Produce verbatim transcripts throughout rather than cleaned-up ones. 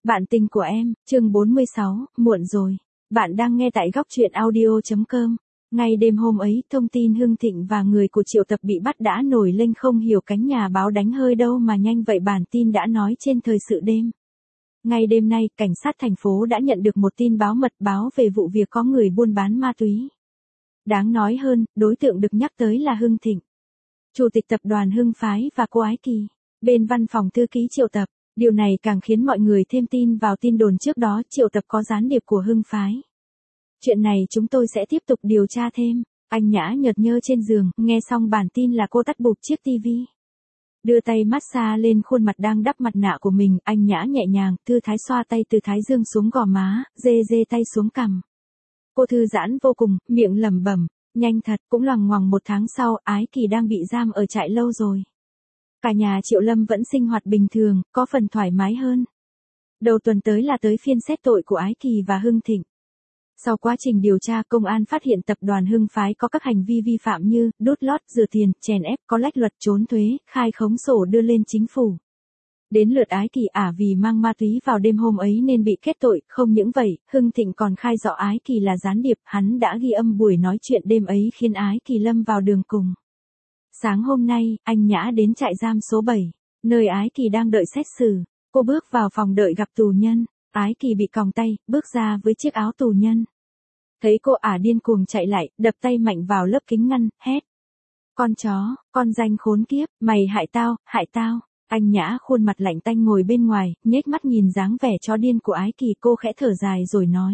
Bạn tình của em, chương bốn mươi sáu, muộn rồi. Bạn đang nghe tại góc truyện audio chấm com. Ngay đêm hôm ấy, thông tin Hưng Thịnh và người của Triệu Tập bị bắt đã nổi lên không hiểu cánh nhà báo đánh hơi đâu mà nhanh vậy, bản tin đã nói trên thời sự đêm. Ngay đêm nay, cảnh sát thành phố đã nhận được một tin báo mật báo về vụ việc có người buôn bán ma túy. Đáng nói hơn, đối tượng được nhắc tới là Hưng Thịnh, chủ tịch tập đoàn Hưng Phái và cô Ái Kỳ, bên văn phòng thư ký Triệu Tập. Điều này càng khiến mọi người thêm tin vào tin đồn trước đó Triệu Tập có gián điệp của Hưng Phái. Chuyện này chúng tôi sẽ tiếp tục điều tra thêm. Anh Nhã nhợt nhơ trên giường, nghe xong bản tin là cô tắt bụp chiếc tivi. Đưa tay massage lên khuôn mặt đang đắp mặt nạ của mình, anh Nhã nhẹ nhàng, thư thái xoa tay từ thái dương xuống gò má, dê dê tay xuống cằm. Cô thư giãn vô cùng, miệng lẩm bẩm, nhanh thật, cũng loằng ngoằng một tháng sau, Ái Kỳ đang bị giam ở trại lâu rồi. Cả nhà Triệu Lâm vẫn sinh hoạt bình thường, có phần thoải mái hơn. Đầu tuần tới là tới phiên xét tội của Ái Kỳ và Hưng Thịnh. Sau quá trình điều tra, công an phát hiện tập đoàn Hưng Phái có các hành vi vi phạm như đút lót, rửa tiền, chèn ép, có lách luật, trốn thuế, khai khống sổ đưa lên chính phủ. Đến lượt Ái Kỳ ả vì mang ma túy vào đêm hôm ấy nên bị kết tội. Không những vậy, Hưng Thịnh còn khai rõ Ái Kỳ là gián điệp, hắn đã ghi âm buổi nói chuyện đêm ấy khiến Ái Kỳ lâm vào đường cùng. Sáng hôm nay, anh Nhã đến trại giam số bảy, nơi Ái Kỳ đang đợi xét xử. Cô bước vào phòng đợi gặp tù nhân. Ái Kỳ bị còng tay, bước ra với chiếc áo tù nhân. Thấy cô ả điên cuồng chạy lại, đập tay mạnh vào lớp kính ngăn, hét. Con chó, con danh khốn kiếp, mày hại tao, hại tao. Anh Nhã khuôn mặt lạnh tanh ngồi bên ngoài, nhếch mắt nhìn dáng vẻ chó điên của Ái Kỳ, cô khẽ thở dài rồi nói.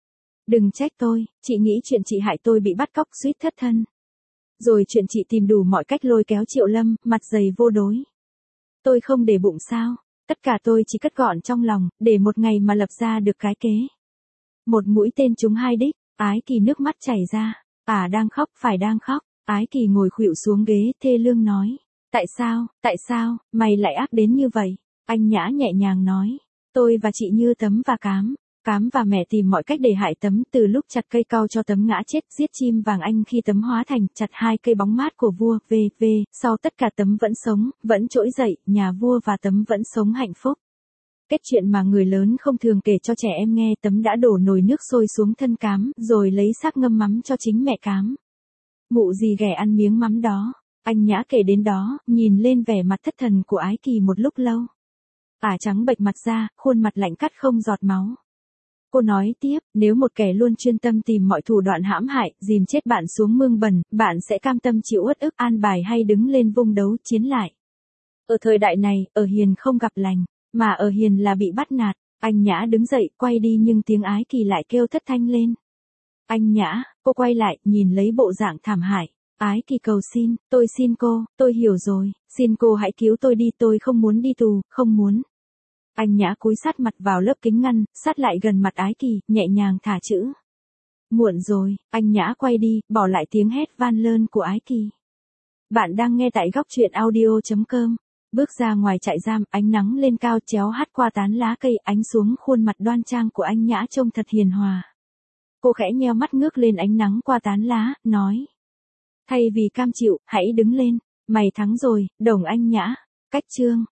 Đừng trách tôi, chị nghĩ chuyện chị hại tôi bị bắt cóc suýt thất thân. Rồi chuyện chị tìm đủ mọi cách lôi kéo Triệu Lâm, mặt dày vô đối. Tôi không để bụng sao, tất cả tôi chỉ cất gọn trong lòng, để một ngày mà lập ra được cái kế. Một mũi tên trúng hai đích, Ái Kỳ nước mắt chảy ra, ả đang khóc, phải đang khóc. Ái Kỳ ngồi khuỵu xuống ghế, thê lương nói. Tại sao, tại sao, mày lại ác đến như vậy? Anh Nhã nhẹ nhàng nói. Tôi và chị như Tấm và Cám. Cám và mẹ tìm mọi cách để hại Tấm, từ lúc chặt cây cau cho Tấm ngã chết, giết chim vàng anh khi Tấm hóa thành, chặt hai cây bóng mát của vua, v v sau tất cả Tấm vẫn sống, vẫn trỗi dậy, nhà vua và Tấm vẫn sống hạnh phúc. Kết chuyện mà người lớn không thường kể cho trẻ em nghe, Tấm đã đổ nồi nước sôi xuống thân Cám, rồi lấy xác ngâm mắm cho chính mẹ Cám. Mụ gì ghẻ ăn miếng mắm đó. Anh Nhã kể đến đó, nhìn lên vẻ mặt thất thần của Ái Kỳ một lúc lâu. Ả trắng bệch mặt ra, khuôn mặt lạnh cắt không giọt máu. Cô nói tiếp, nếu một kẻ luôn chuyên tâm tìm mọi thủ đoạn hãm hại, dìm chết bạn xuống mương bẩn, bạn sẽ cam tâm chịu uất ức, an bài hay đứng lên vung đấu chiến lại. Ở thời đại này, ở hiền không gặp lành, mà ở hiền là bị bắt nạt. Anh Nhã đứng dậy, quay đi nhưng tiếng Ái Kỳ lại kêu thất thanh lên. Anh Nhã, cô quay lại, nhìn lấy bộ dạng thảm hại. Ái Kỳ cầu xin, tôi xin cô, tôi hiểu rồi, xin cô hãy cứu tôi đi, tôi không muốn đi tù, không muốn. Anh Nhã cúi sát mặt vào lớp kính ngăn, sát lại gần mặt Ái Kỳ, nhẹ nhàng thả chữ. Muộn rồi, anh Nhã quay đi, bỏ lại tiếng hét van lơn của Ái Kỳ. Bạn đang nghe tại góc truyện audio chấm com. Bước ra ngoài trại giam, ánh nắng lên cao chéo hắt qua tán lá cây, ánh xuống khuôn mặt đoan trang của anh Nhã trông thật hiền hòa. Cô khẽ nheo mắt ngước lên ánh nắng qua tán lá, nói. Thay vì cam chịu, hãy đứng lên, mày thắng rồi, đồng anh Nhã. Cách chương.